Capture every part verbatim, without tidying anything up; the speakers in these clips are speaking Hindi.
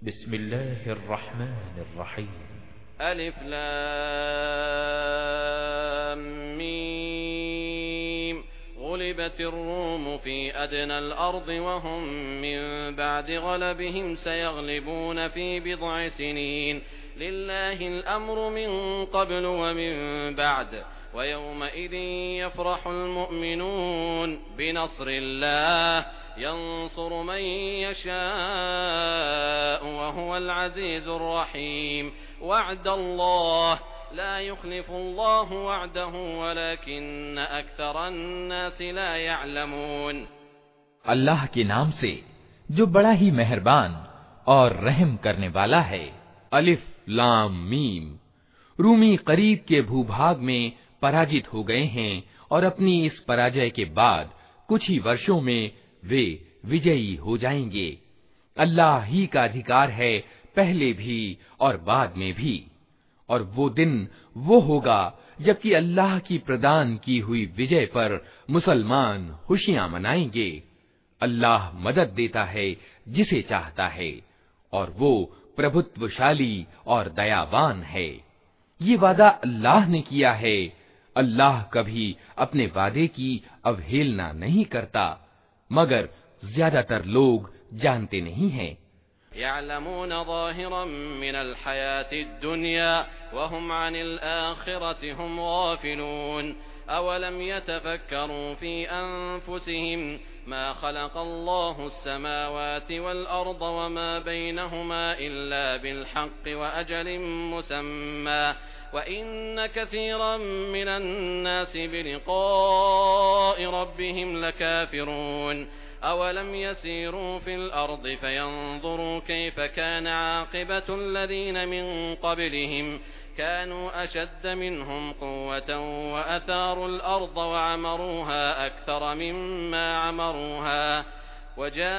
बिस्मिल्लाहिर रहमानिर रहीम। अलिफ लाम मीम गुलिबतिर रूम फी अदनल अर्द वहुम मिन बअदि गलबिहिम सयगलिबून फी बिद्अ सिनीन लिल्लाहिल अम्रु मिन क़ब्लु व मिन बअद वयौमइज़िन यफ़रहुल मुअमिनून बिनस्रिल्लाह यंसुरु मन यशाअ वहुवल अज़ीज़ुर रहीम वअदल्लाह ला युख़्लिफ़ुल्लाहु वअदहु वलकिन्न अक्सरन नासि ला यअलमून। अल्लाह के नाम से जो बड़ा ही मेहरबान और रहम करने वाला है। अलिफ लाम मीम। रूमी करीब के भूभाग में पराजित हो गए हैं और अपनी इस पराजय के बाद कुछ ही वर्षों में वे विजयी हो जाएंगे। अल्लाह ही का अधिकार है पहले भी और बाद में भी। और वो दिन वो होगा जबकि अल्लाह की प्रदान की हुई विजय पर मुसलमान खुशियां मनाएंगे। अल्लाह मदद देता है जिसे चाहता है और वो प्रभुत्वशाली और दयावान है। ये वादा अल्लाह ने किया है। अल्लाह कभी अपने वादे की अवहेलना नहीं करता, मगर ज्यादातर लोग जानते नहीं हैं। यअलमून ज़ाहिरन मिनल हयातिद दुनिया वहुम अनिल आखिरति हुम गाफिलून अवलम यतफक्करू फी अनफुसिहिम मा खलक़ल्लाहुस समावाति वल अर्द वमा बैनहुमा इल्ला बिल हक़्क़ि व अजलिन मुसम्मा व इन्न कसीरन मिनन नासि बिलिक़ाइ रब्बिहिम लकाफ़िरून अवलम यसीरू फिल अर्द फयंज़ुरू कैफ़ कान आक़िबतुल लज़ीन मिन क़ब्लिहिम कानू अशद्द मिनहुम क़ुव्वतन व अथारुल अर्द व अमरूहा अक्सर मिम्मा अमरूहा व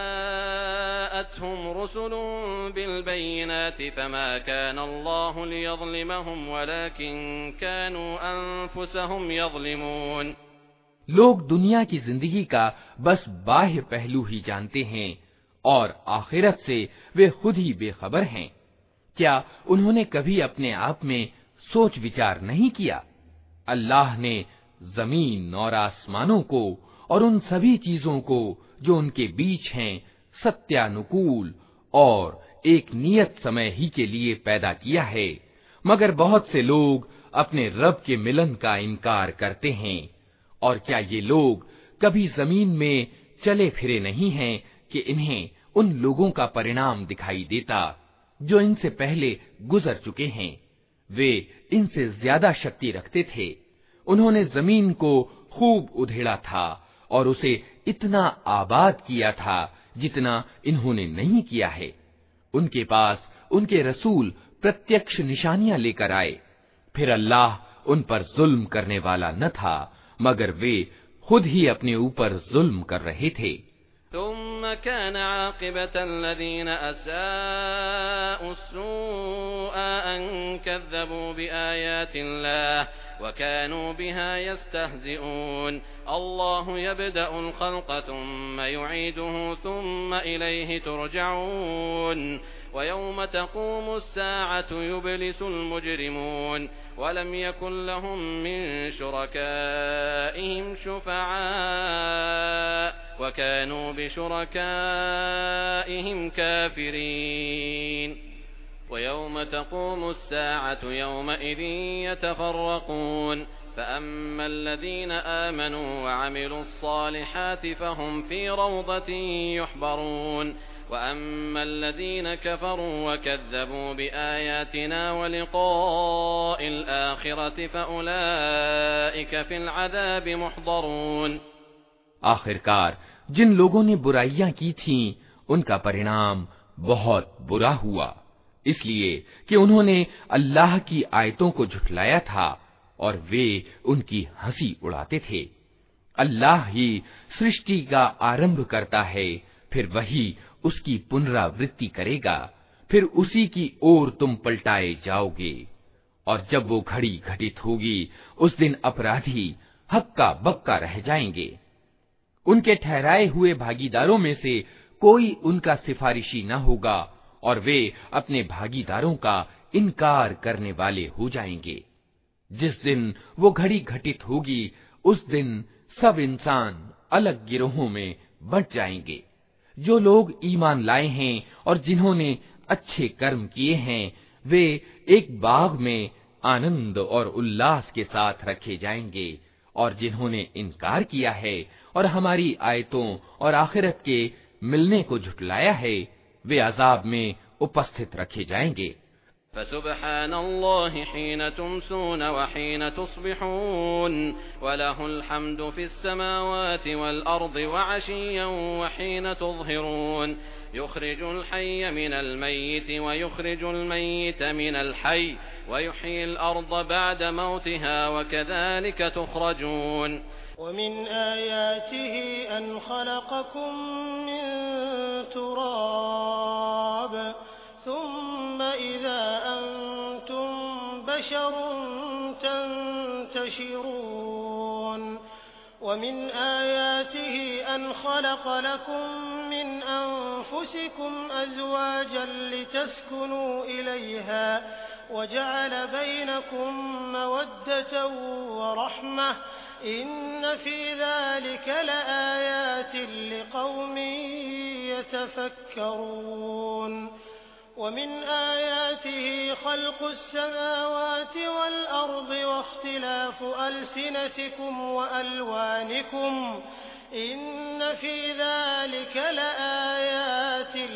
जाअतहुम रुसुलुन बिल बय्यिनाति फमा कान अल्लाहु लियज़लिमहुम वलाकिन कानू अनफुसहुम यज़लिमून। लोग दुनिया की जिंदगी का बस बाह्य पहलू ही जानते हैं और आखिरत से वे खुद ही बेखबर हैं। क्या उन्होंने कभी अपने आप में सोच विचार नहीं किया? अल्लाह ने जमीन और आसमानों को और उन सभी चीजों को जो उनके बीच हैं सत्यानुकूल और एक नियत समय ही के लिए पैदा किया है, मगर बहुत से लोग अपने रब के मिलन का इनकार करते हैं। और क्या ये लोग कभी जमीन में चले फिरे नहीं हैं कि इन्हें उन लोगों का परिणाम दिखाई देता जो इनसे पहले गुजर चुके हैं। वे इनसे ज्यादा शक्ति रखते थे। उन्होंने जमीन को खूब उधेड़ा था और उसे इतना आबाद किया था जितना इन्होंने नहीं किया है। उनके पास उनके रसूल प्रत्यक्ष निशानियां लेकर आए, फिर अल्लाह उन पर जुल्म करने वाला न था, मगर वे खुद ही अपने ऊपर जुल्म कर रहे थे। थुम्मा कान आक़िबतल लज़ीना असाअु अस्सूअ अन कज़्ज़बू बिआयातिल्लाह व कानू बिहा यस्तहज़िऊन। अल्लाहु यब्दअुल ख़ल्क़ थुम्मा युईदुहु थुम्मा इलैहि तुरजऊन व यौम तक़ूमुस साअतु युब्लिसुल मुजरिमून वलम यकुन लहुम मिन शुरकाइहिम शुफ़अआ व कानू बिशुरकाइहिम काफ़िरीन व यौम तक़ूमुस साअतु यौमइज़िन यतफ़र्रक़ून फ़अम्मा الذين آمنوا وعملوا الصالحات فهم في روضة يحبرون وأما الذين كفروا وكذبوا بآياتنا ولقاء الآخرة فأولئك في العذاب محضرون। आखिरकार जिन लोगों ने बुराइयां की थीं उनका परिणाम बहुत बुरा हुआ, इसलिए कि उन्होंने अल्लाह की आयतों को झुठलाया था और वे उनकी हंसी उड़ाते थे। अल्लाह ही सृष्टि का आरंभ करता है, फिर वही उसकी पुनरावृत्ति करेगा, फिर उसी की ओर तुम पलटाए जाओगे। और जब वो घड़ी घटित होगी उस दिन अपराधी हक्का बक्का रह जाएंगे। उनके ठहराए हुए भागीदारों में से कोई उनका सिफारिशी न होगा और वे अपने भागीदारों का इनकार करने वाले हो जाएंगे। जिस दिन वो घड़ी घटित होगी, उस दिन सब इंसान अलग गिरोहों में बंट जाएंगे। जो लोग ईमान लाए हैं और जिन्होंने अच्छे कर्म किए हैं, वे एक बाग में आनंद और उल्लास के साथ रखे जाएंगे, और जिन्होंने इनकार किया है और हमारी आयतों और आखिरत के मिलने को झुटलाया है, वे अजाब में उपस्थित रखे जाएंगे। फसुब्हानल्लाहि हीन तुमसून व हीन तुस्बिहून वलहुल हम्दु फिस समावाति वल अर्दि व अशिय्यन व हीन तुज़हिरून युखरिजुल हय्य मिनल मय्यिति व युखरिजुल मय्यित मिनल हय्य व युह्यिल अर्द बअद मौतिहा व कज़ालिक तुख़रजून। वमिन आयातिहि अन खलक़कुम मिन तुराब सुम्मा इज़ा अंतुम बशरुन तंतशिरून वमिन आयातिहि अन खलक़ लकुम मिन अनफुसिकुम अज़वाजन लितस्कुनू इलैहा वजअल बैनकुम मवद्दतन व रहमह इन्न फी ज़ालिक लआयातिन लिक़ौमिन यतफ़क्करून। वमिन आयातिहि ख़ल्क़ुस समावाति वल अर्दि वख्तिलाफ़ु अल्सिनतिकुम व अल्वानिकुम इन्न फी ज़ालिक लआयातिन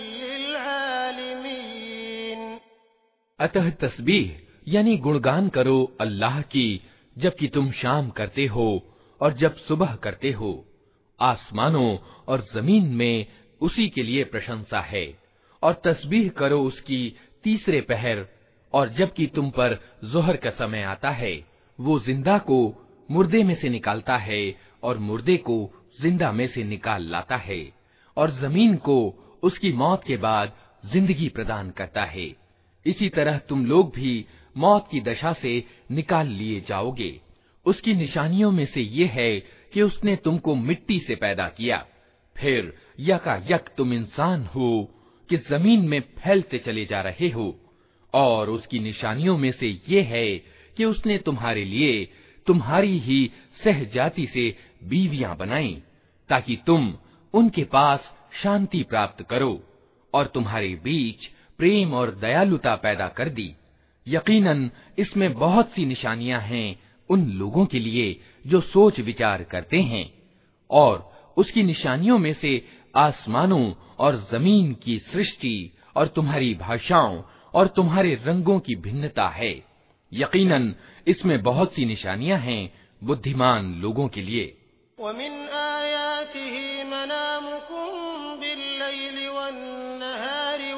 लिलआलिमीन। अतः तस्बीह यानी गुणगान करो अल्लाह की जबकि तुम शाम करते हो और जब सुबह करते हो। आसमानों और जमीन में उसी के लिए प्रशंसा है। और तस्बीह करो उसकी तीसरे पहर, और जबकि तुम पर जोहर का समय आता है, वो जिंदा को मुर्दे में से निकालता है और मुर्दे को जिंदा में से निकाल लाता है, और जमीन को उसकी मौत के बाद जिंदगी प्रदान करता है। इसी तरह तुम लोग भी मौत की दशा से निकाल लिए जाओगे। उसकी निशानियों में से ये है कि उसने तुमको मिट्टी से पैदा किया, फिर यकायक तुम इंसान हो कि जमीन में फैलते चले जा रहे हो। और उसकी निशानियों में से ये है कि उसने तुम्हारे लिए तुम्हारी ही सहजाति से बीवियां बनाई, ताकि तुम उनके पास शांति प्राप्त करो, और तुम्हारे बीच प्रेम और दयालुता पैदा कर दी। यकीनन इसमें बहुत सी निशानियां हैं उन लोगों के लिए जो सोच विचार करते हैं। और उसकी निशानियों में से आसमानों और जमीन की सृष्टि और तुम्हारी भाषाओं और तुम्हारे रंगों की भिन्नता है। यकीनन इसमें बहुत सी निशानियां हैं बुद्धिमान लोगों के लिए। वमिन आयातिहि मनामुकुम बिल्लैलि वन्नहारि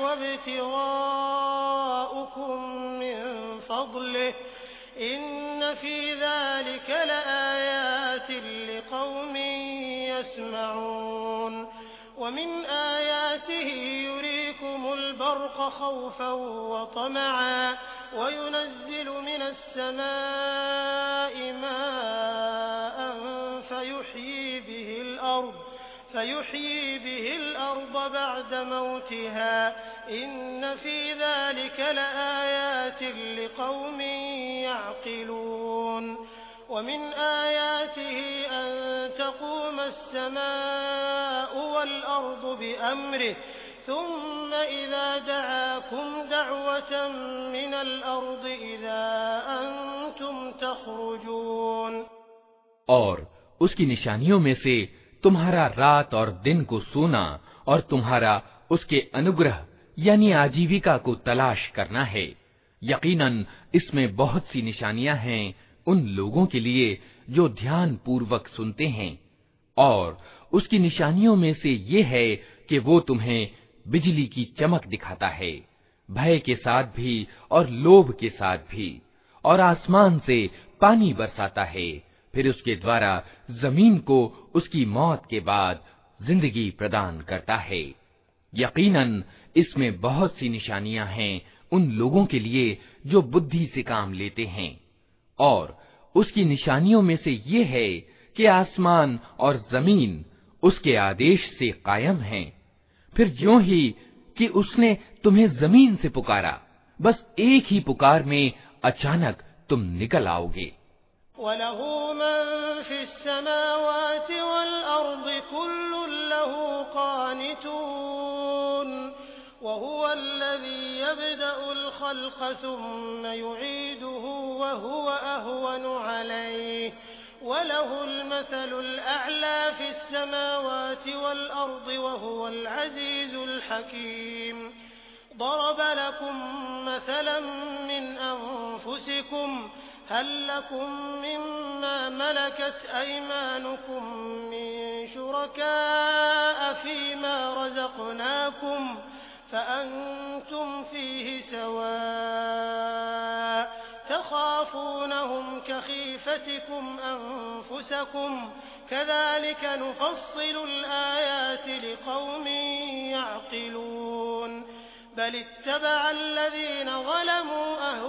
वब्तिगाउकुम मिन फज़लिहि इन्न फी ज़ालिका लआयातिन लिक़ौमिन यस्मऊन। वमिन आयातिहि युरीकुमुल बर्क़ खौफ़न व तमअन वयुनज़्ज़िलु मिनस समाइ माअन फयुह्यी बिहिल अर्द फयुह्यी बिहिल अर्द बअद मौतिहा इन्न फी ज़ालिका लआयातिन लिक़ौमिन यअक़िलून। वमिन आयातिहि अन तक़ूमस समाअु वल अर्दु बिअम्रिहि ثم إذا دعاكم دعوة من الأرض إذا أنتم تخرجون। और उसकी निशानियों में से तुम्हारा रात और दिन को सोना और तुम्हारा उसके अनुग्रह यानी आजीविका को तलाश करना है। यकीनन इसमें बहुत सी निशानियां हैं उन लोगों के लिए जो ध्यान पूर्वक सुनते हैं। और उसकी निशानियों में से ये है कि वो तुम्हें बिजली की चमक दिखाता है, भय के साथ भी और लोभ के साथ भी, और आसमान से पानी बरसाता है, फिर उसके द्वारा जमीन को उसकी मौत के बाद जिंदगी प्रदान करता है। यकीनन इसमें बहुत सी निशानियां हैं उन लोगों के लिए जो बुद्धि से काम लेते हैं। और उसकी निशानियों में से ये है कि आसमान और जमीन उसके आदेश से कायम हैं। फिर ज्यों ही कि उसने तुम्हें जमीन से पुकारा, बस एक ही पुकार में अचानक तुम निकल आओगे। वलहु मन फिस्समावाति वल अर्दि कुल्लुन लहु क़ानितून वहुवल्लज़ी यब्दउल ख़ल्क़ सुम्मा युईदुहु वहुव अहवनु अलैहि वलहुल मसलुल अअला फिस्समावाति वल अर्दि वहुवल अज़ीज़ुल हकीम। ضرب لكم مثلا من أنفسكم هل لكم مما ملكت أيمانكم من شركاء فيما رزقناكم فأنتم فيه سواء تخافونهم كخيفتكم أنفسكم كذلك نفصل الآيات لقوم يعقلون بل اتبع الذين ظلموا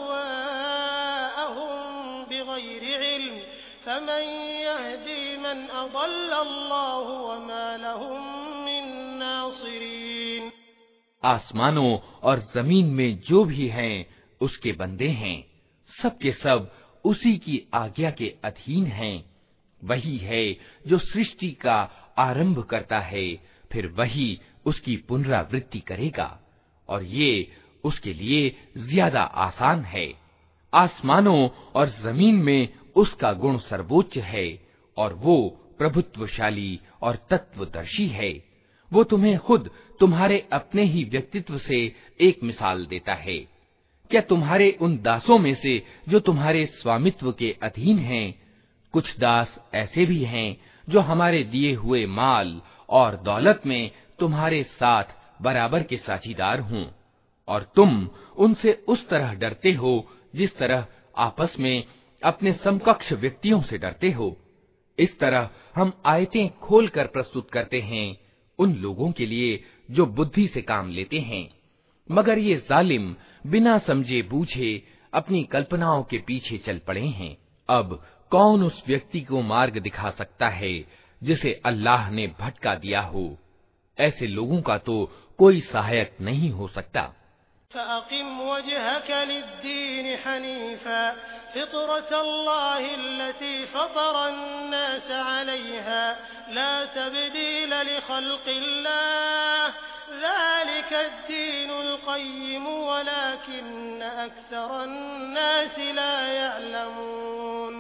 أهواءهم بغير علم فمن يهدي من أضل الله وما لهم من नासिरीन। आसमानों और जमीन में जो भी हैं उसके बंदे हैं, सब के सब उसी की आज्ञा के अधीन हैं। वही है जो सृष्टि का आरंभ करता है, फिर वही उसकी पुनरावृत्ति करेगा, और ये उसके लिए ज्यादा आसान है। आसमानों और जमीन में उसका गुण सर्वोच्च है, और वो प्रभुत्वशाली और तत्वदर्शी है। वो तुम्हें खुद तुम्हारे अपने ही व्यक्तित्व से एक मिसाल देता है। क्या तुम्हारे उन दासों में से जो तुम्हारे स्वामित्व के अधीन हैं, कुछ दास ऐसे भी हैं जो हमारे दिए हुए माल और दौलत में तुम्हारे साथ बराबर के साझीदार हों, और तुम उनसे उस तरह डरते हो जिस तरह आपस में अपने समकक्ष व्यक्तियों से डरते हो। इस तरह हम आयतें खोलकर प्रस्तुत करते हैं उन लोगों के लिए जो बुद्धि से काम लेते हैं, मगर ये जालिम बिना समझे बूझे अपनी कल्पनाओं के पीछे चल पड़े हैं। अब कौन उस व्यक्ति को मार्ग दिखा सकता है जिसे अल्लाह ने भटका दिया हो? ऐसे लोगों का तो कोई सहायक नहीं हो सकता। फ़अक़िम वजहक लिद्दीन हनीफ़ा फ़ितरतल्लाहि अल्लती फ़तरन्नास अलैहा ला तब्दील लिख़ल्क़िल्लाह ज़ालिकद्दीनुल क़य्यिम वलाकिन्न अक्सरन्नास ला यअलमून।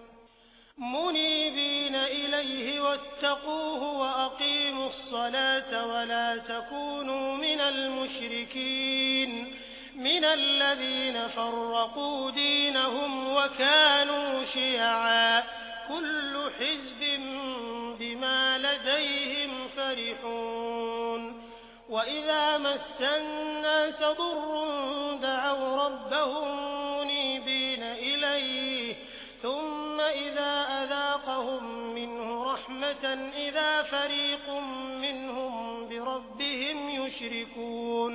मुनीबीन इलैहि वत्तक़ूहु वअक़ीमुस्सलात वला तकूनू मिनल मुश्रिकीन मिनल्लज़ीन फ़र्रक़ू दीनहुम वकानू शियअ कुल्लु हिज़्बिन बिमा लदैहिम फ़रिहून। वइज़ा मस्सन्नास दुर्रुन दअव रब्बहुम मुनीबीन इलैहि ثم إذا أذاقهم منه رحمة إذا فريق منهم بربهم يشركون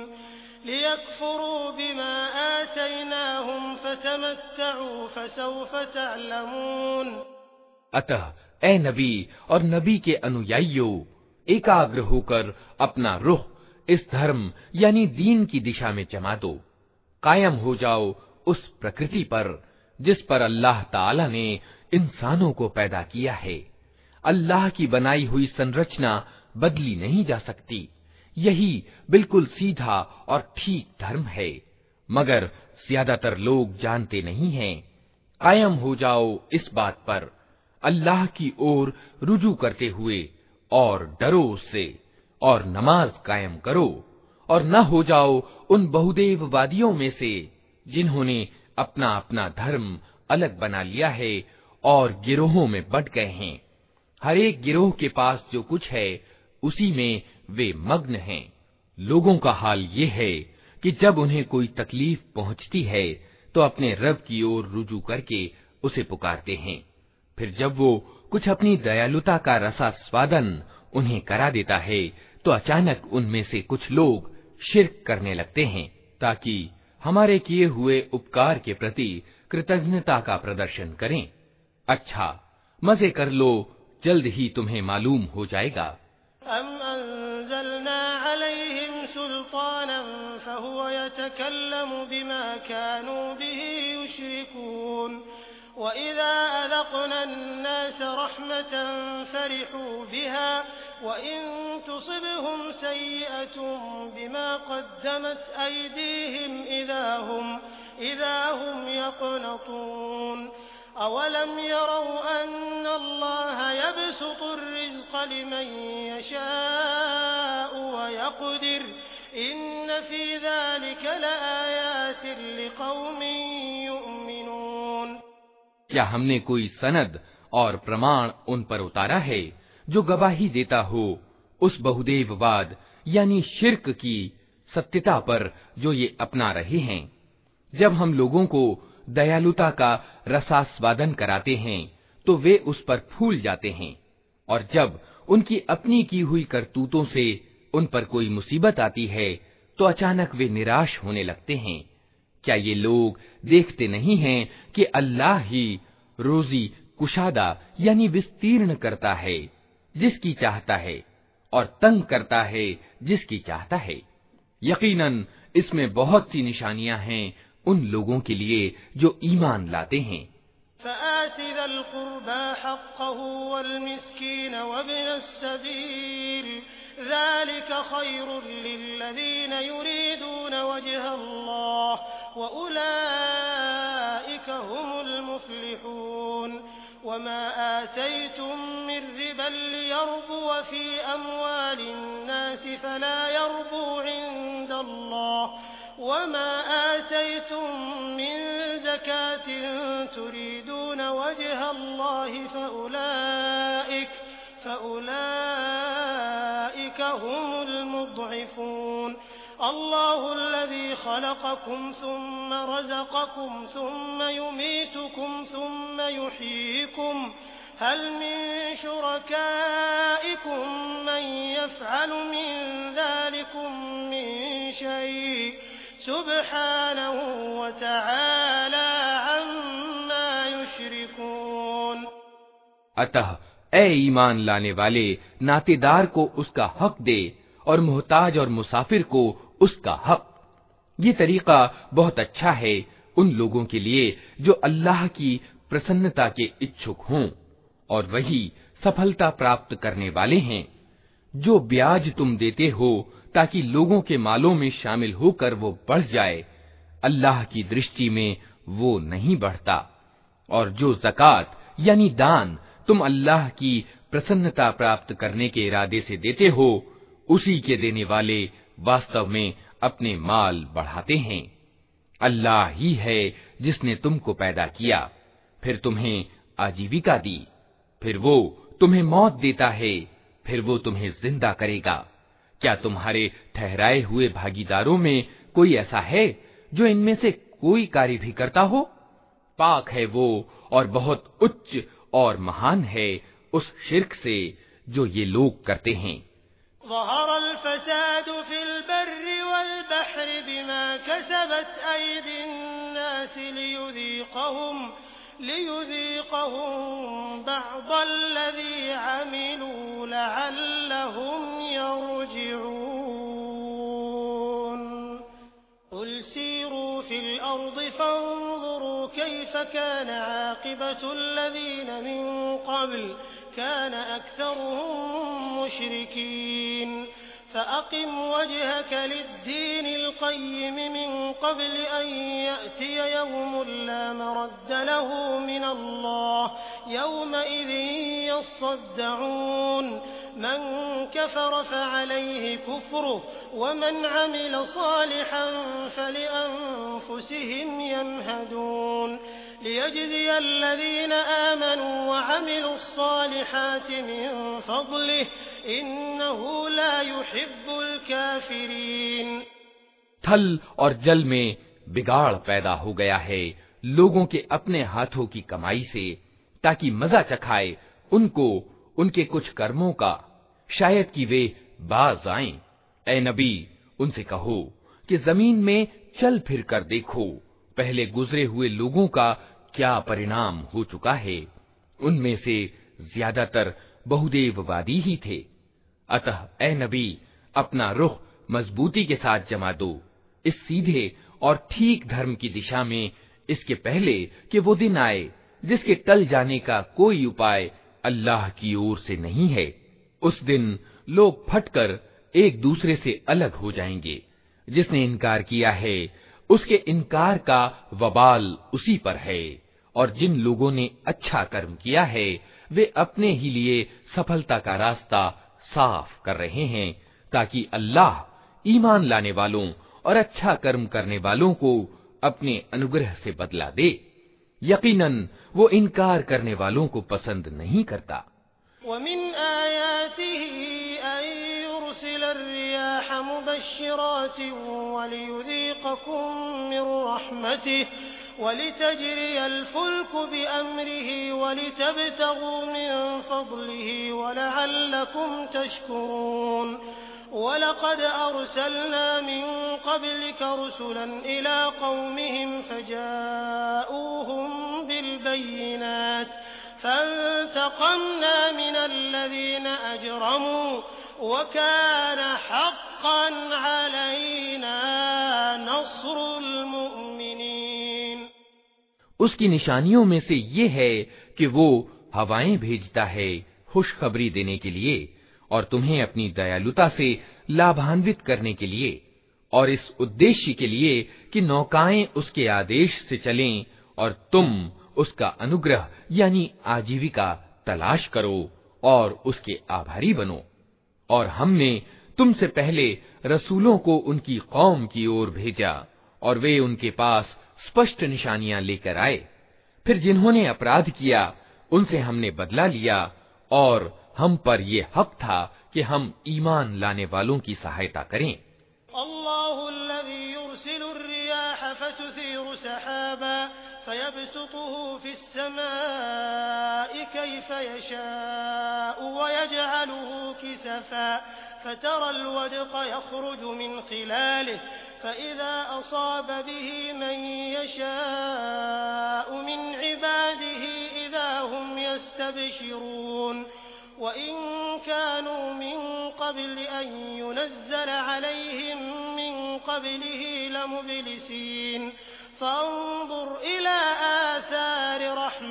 ليكفروا بما آتيناهم فتمتعوا فسوف تعلمون। अतः ए नबी और नबी के अनुयायियों, एकाग्र होकर अपना रुख इस धर्म यानी दीन की दिशा में जमा दो। कायम हो जाओ उस प्रकृति पर जिस पर अल्लाह ताला ने इंसानों को पैदा किया है। अल्लाह की बनाई हुई संरचना बदली नहीं जा सकती। यही बिल्कुल सीधा और ठीक धर्म है, मगर ज्यादातर लोग जानते नहीं हैं। कायम हो जाओ इस बात पर, अल्लाह की ओर रुजू करते हुए, और डरो उससे, और नमाज कायम करो, और न हो जाओ उन बहुदेववादियों में से जिन्होंने अपना अपना धर्म अलग बना लिया है और गिरोहों में बंट गए हैं। हर एक गिरोह के पास जो कुछ है उसी में वे मग्न हैं। लोगों का हाल ये है कि जब उन्हें कोई तकलीफ पहुंचती है तो अपने रब की ओर रुजू करके उसे पुकारते हैं। फिर जब वो कुछ अपनी दयालुता का रसास्वादन उन्हें करा देता है तो अचानक उनमें से कुछ लोग शिर्क करने लगते हैं ताकि हमारे किए हुए उपकार के प्रति कृतज्ञता का प्रदर्शन करें। अच्छा, मजे कर लो, जल्द ही तुम्हें मालूम हो जाएगा। अम अंज़लना अलैहिम सुल्तानन ويتكلم بما كانوا به يشركون وإذا أذقنا الناس رحمة فرحوا بها وإن تصبهم سيئة بما قدمت أيديهم إذا هم إذا هم يقنطون أولم يروا أن الله يبسط الرزق لمن يشاء ويقدر إن في ذلك لآيات لقوم يؤمنون। क्या हमने कोई सनद और प्रमाण उन पर उतारा है जो गवाही देता हो उस बहुदेववाद यानी शिर्क की सत्यता पर जो ये अपना रहे हैं? जब हम लोगों को दयालुता का रसास्वादन कराते हैं तो वे उस पर फूल जाते हैं, और जब उनकी अपनी की हुई करतूतों से उन पर कोई मुसीबत आती है तो अचानक वे निराश होने लगते हैं। क्या ये लोग देखते नहीं हैं कि अल्लाह ही रोजी कुशादा यानी विस्तीर्ण करता है जिसकी चाहता है और तंग करता है जिसकी चाहता है। यकीनन इसमें बहुत सी निशानियां हैं उन लोगों के लिए जो ईमान लाते हैं। फ़आति ज़ल क़ुरबा हक़्क़हु वल मिस्कीन वब्न अस्सबील ज़ालिका ख़ैरुन लिल्लज़ीन युरीदून वजहल्लाह व उलाइका हुमुल मुफ़्लिहून। वमा आतैतुम मिन रिबन लियर्बुव फ़ी अम्वालिन नास फला यर्बु इंदल्लाह वमा आतैतुम मिन ज़कातिन तुरीदून वजहल्लाह फ़उलाइक फ़उलाइका हुमुल मुद्इफून। अल्लाहुल्लज़ी ख़लक़कुम सुम्मा रज़क़कुम सुम्मा युमीतुकुम सुम्मा युहयीकुम हल मिन शुरकाइकुम मन यफ़अलु मिन ज़ालिकुम मिन शै' सुब्हानहु व तआला अम्मा युश्रिकून। अतः ए ईमान लाने वाले, नातेदार को उसका हक दे और मोहताज और मुसाफिर को उसका हक। ये तरीका बहुत अच्छा है उन लोगों के लिए जो अल्लाह की प्रसन्नता के इच्छुक हों, और वही सफलता प्राप्त करने वाले हैं। जो ब्याज तुम देते हो ताकि लोगों के मालों में शामिल होकर वो बढ़ जाए, अल्लाह की दृष्टि में वो नहीं बढ़ता। और जो ज़कात यानी दान तुम अल्लाह की प्रसन्नता प्राप्त करने के इरादे से देते हो, उसी के देने वाले वास्तव में अपने माल बढ़ाते हैं। अल्लाह ही है जिसने तुमको पैदा किया, फिर तुम्हें आजीविका दी, फिर वो तुम्हें मौत देता है, फिर वो तुम्हें जिंदा करेगा। क्या तुम्हारे ठहराए हुए भागीदारों में कोई ऐसा है जो इनमें से कोई कार्य भी करता हो? पाक है वो और बहुत उच्च और महान है उस शिर्क से जो ये लोग करते हैं। ज़हरल फ़सादु फ़िल बर्रि वल बहरि बिमा कसबत अयदिन नास लियुज़ीक़हुम लियुज़ीक़हुम बअदल्लज़ी अमिलू लअल्लहुम यरजिऊन। क़ुल सीरू फ़िल अर्ज़ि फ़न्ज़ुरू कैफ़ कान आक़िबतुल्लज़ीन मिन क़ब्ल कान अक्सरुहुम मुश्रिकीन। फ़अक़िम वजहक लिद्दीनिल क़य्यिम मिन क़ब्ल अन यअतिय यौमुन ला मरद्द लहू मिनल्लाह यौमइज़िन यस्सद्दऊन। मन कफ़र फ़अलैहि कुफ़्रुहु वमन अमिल सालिहन फ़लिअन्फ़ुसिहिम यमहदून। लियजज़िय अल्लज़ीन आमनू वअमिलु स्सालिहाति मिन फ़ज़लिहि इन्नहु ला युहिब्बुल काफ़िरीन। थल और जल में बिगाड़ पैदा हो गया है लोगों के अपने हाथों की कमाई से, ताकि मजा चखाए उनको उनके कुछ कर्मों का, शायद कि वे बाज आएं। ए नबी, उनसे कहो कि जमीन में चल फिर कर देखो पहले गुजरे हुए लोगों का क्या परिणाम हो चुका है। उनमें से ज्यादातर बहुदेववादी ही थे। अतः ए नबी, अपना रुख मजबूती के साथ जमा दो, इस सीधे और ठीक धर्म की दिशा में इसके पहले कि वो दिन आए जिसके टल जाने का कोई उपाय अल्लाह की ओर से नहीं है। उस दिन लोग फटकर एक दूसरे से अलग हो जाएंगे। जिसने इनकार किया है उसके इनकार का वबाल उसी पर है, और जिन लोगों ने अच्छा कर्म किया है वे अपने ही लिए सफलता का रास्ता साफ कर रहे हैं, ताकि अल्लाह ईमान लाने वालों और अच्छा कर्म करने वालों को अपने अनुग्रह से बदला दे। यकीनन वो इनकार करने वालों को पसंद नहीं करता। वमिन आयातिही अन युरसिलर रियाह मुबश्शिरातिन वलियुज़ीक़कुम मिन रहमतिही वलितजरियल फुल्कु बिअम्रिही वलितब्तगू मिन फज़लिही वलअल्लकुम तशकुरून। वलक़द अरसलना मिन क़ब्लिक रुसुलन इला क़ौमिहिम फ़जाऊहुम बिलबय्यिनात फ़ंतक़मना मिनल्लज़ीना अजरमू वकान हक़्क़न अलैना नस्रुल मुमिनीन। उसकी निशानियों में से ये है कि वो हवाएं भेजता है खुशखबरी देने के लिए और तुम्हें अपनी दयालुता से लाभान्वित करने के लिए, और इस उद्देश्य के लिए कि नौकाएं उसके आदेश से चलें और तुम उसका अनुग्रह यानी आजीविका तलाश करो और उसके आभारी बनो। और हमने तुमसे पहले रसूलों को उनकी कौम की ओर भेजा और वे उनके पास स्पष्ट निशानियां लेकर आए। फिर जिन्होंने अपराध किया उनसे हमने बदला लिया, और हम पर ये हक था कि हम ईमान लाने वालों की सहायता करें। अल्लाहुल्लज़ी युरसिलुर रियाह फतुसीरु सहाबा फयबसुतुहु फिस्समाइ कैफ़ यशाउ वयजअलुहु किसफा फतरल वदक़ यख़रुजु मिन खिलालिहि फ़इज़ा असाब बिही मन यशाउ मिन इबादिही इज़ा हुम यस्तबशिरून। वइन कानू मिन क़ब्ल अन युनज़्ज़ल अलैहिम मिन क़ब्लिही लमुब्लिसीन। फ़अंज़ुर इला आथारि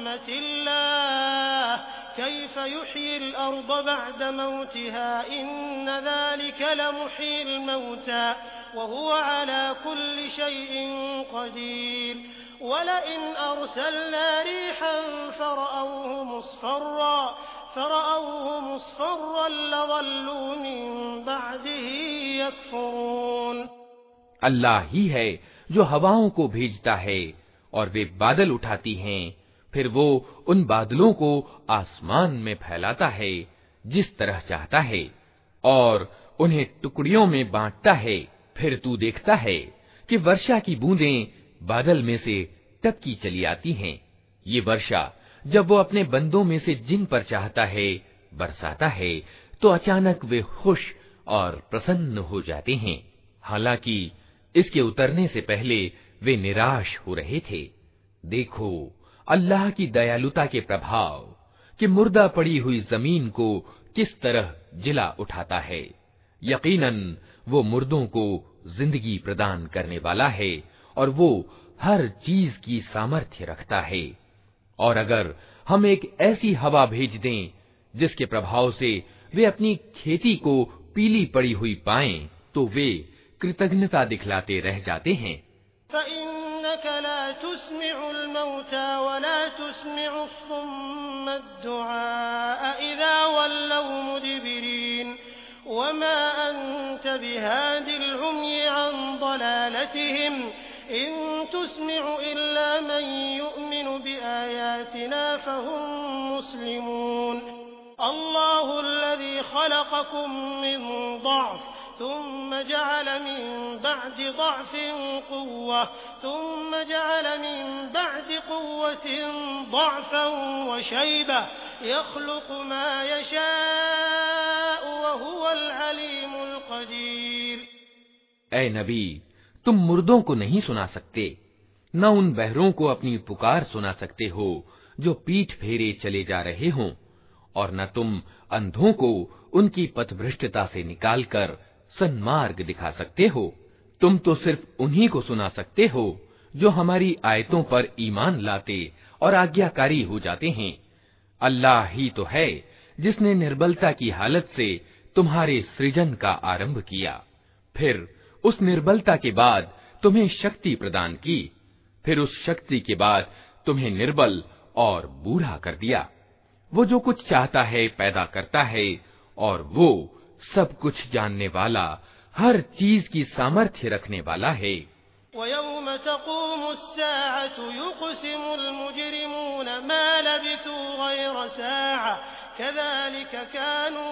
रहमतिल्लाह कैफ़ युह्यिल अर्द बअद मौतिहा इन्न ज़ालिक लमुह्यिल मौता वहुव अला कुल्लि शैइन क़दीर। वलइन अरसलना रिहन फ़रअवहु मुस्फ़र्रा फ़रअवहु मुस्फ़र्रन लज़ल्लू मिन बअदिही यकफ़ुरून। अल्लाह ही है जो हवाओं को भेजता है और वे बादल उठाती हैं, फिर वो उन बादलों को आसमान में फैलाता है जिस तरह चाहता है और उन्हें टुकड़ियों में बांटता है। फिर तू देखता है कि वर्षा की बूंदें बादल में से टपकी चली आती हैं। ये वर्षा जब वो अपने बंदों में से जिन पर चाहता है बरसाता है तो अचानक वे खुश और प्रसन्न हो जाते हैं, हालांकि इसके उतरने से पहले वे निराश हो रहे थे। देखो अल्लाह की दयालुता के प्रभाव कि मुर्दा पड़ी हुई जमीन को किस तरह जिला उठाता है। यकीनन वो मुर्दों को जिंदगी प्रदान करने वाला है और वो हर चीज की सामर्थ्य रखता है। और अगर हम एक ऐसी हवा भेज दें जिसके प्रभाव से वे अपनी खेती को पीली पड़ी हुई पाएं, तो वे कृतज्ञता दिखलाते रह जाते हैं। फ़इन्नक ला तुस्मिउल मौता वला तुस्मिउस सुम्मद दुआ इज़ा वल्लौ मुदबिरीन वमा अंत बिहादिल उम्यि अन ज़लालतिहिम इन तुस्मिउ इल्ला मन युमिनु बिआयातिना फहुम मुस्लिमून। अल्लाहुल्लज़ी खलक़कुम मिन ضعफ ثم جعل من بعد ضعف قوة ثم جعل من بعد قوة ضعفا وشيبة يخلق ما يشاء وهو العليم القدير। ऐ नबी, तुम मुर्दों को नहीं सुना सकते, न उन बहरों को अपनी पुकार सुना सकते हो जो पीठ फेरे चले जा रहे हों, और न तुम अंधों को उनकी पथभ्रष्टता से निकालकर सन्मार्ग दिखा सकते हो, तुम तो सिर्फ उन्हीं को सुना सकते हो जो हमारी आयतों पर ईमान लाते और आज्ञाकारी हो जाते हैं। अल्लाह ही तो है जिसने निर्बलता की हालत से तुम्हारे सृजन का आरंभ किया, फिर उस निर्बलता के बाद तुम्हें शक्ति प्रदान की, फिर उस शक्ति के बाद तुम्हें निर्बल और बूढ़ा कर दिया। वो जो कुछ चाहता है पैदा करता है और वो सब कुछ जानने वाला, हर चीज की सामर्थ्य रखने वाला है। वयौम तक़ूमुस्साअतु युक़सिमुल मुजरिमून मा लबिथू गैर साअ कज़ालिक कानू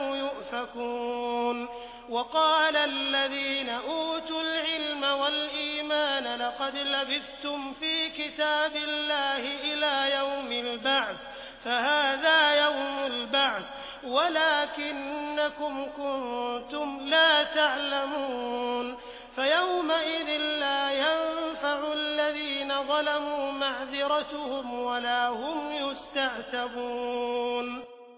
युफ़कून वक़ाल अल्लज़ीन ऊतुल इल्म वल ईमान लक़द लबिथ्तुम फ़ी किताबिल्लाहि इला यौमिल बअ्स फ़हाज़ा यौमुल बअ्स वलाकिन्नकुम कुन्तुम ला तअलमून फयौमइज़िन ला यंफ़उल्लज़ीन ज़लमू मअज़िरतुहुम वला हुम युस्तअतबून।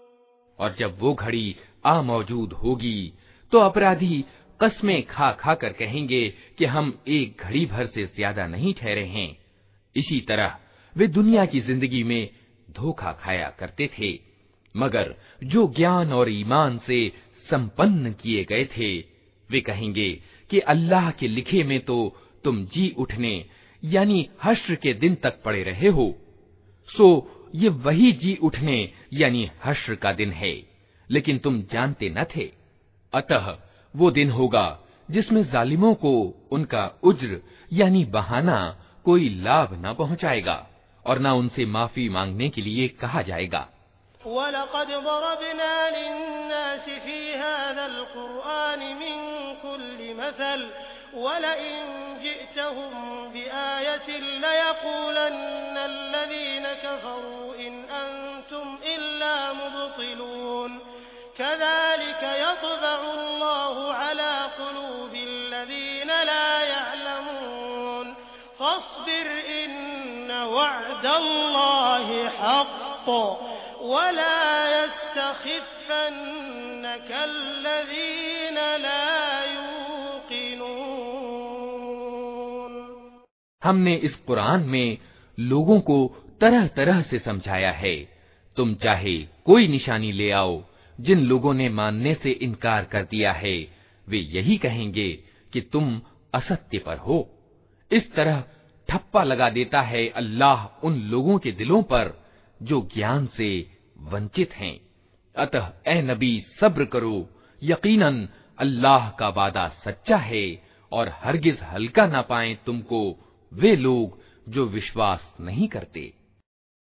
और जब वो घड़ी आ मौजूद होगी तो अपराधी कस्में खा खा कर कहेंगे कि हम एक घड़ी भर से ज्यादा नहीं ठहरे हैं। इसी तरह वे दुनिया की जिंदगी में धोखा खाया करते थे, मगर जो ज्ञान और ईमान से संपन्न किए गए थे वे कहेंगे कि अल्लाह के लिखे में तो तुम जी उठने यानी हश्र के दिन तक पड़े रहे हो, सो ये वही जी उठने यानी हश्र का दिन है, लेकिन तुम जानते न थे। अतः वो दिन होगा जिसमें जालिमों को उनका उज्र यानी बहाना कोई लाभ न पहुंचाएगा और न उनसे माफी मांगने के लिए कहा जाएगा। वलक़द ज़रबना लिन्नासि फ़ी हाज़ल क़ुरआनि मिन कुल्लि मसल वलइन जि'तहुम बिआयतिन लयक़ूलन्न अल्लज़ीन कफ़रू इन अंतुम इल्ला मुब्तिलून कज़ालिक यत्बअु अल्लाहु अला क़ुलूबिल्लज़ीन ला यअलमून फ़स्बिर इन्न वअदल्लाहि हक़्क़ुन वला यस्तख़िफ़न्नक अल्लज़ीन ला यूक़िनून। हमने इस कुरान में लोगों को तरह तरह से समझाया है। तुम चाहे कोई निशानी ले आओ, जिन लोगों ने मानने से इनकार कर दिया है वे यही कहेंगे कि तुम असत्य पर हो। इस तरह ठप्पा लगा देता है अल्लाह उन लोगों के दिलों पर जो ज्ञान से वंचित हैं। अतः ए नबी सब्र करो, यकीनन अल्लाह का वादा सच्चा है और हरगिज हल्का ना पाएं तुमको वे लोग जो विश्वास नहीं करते।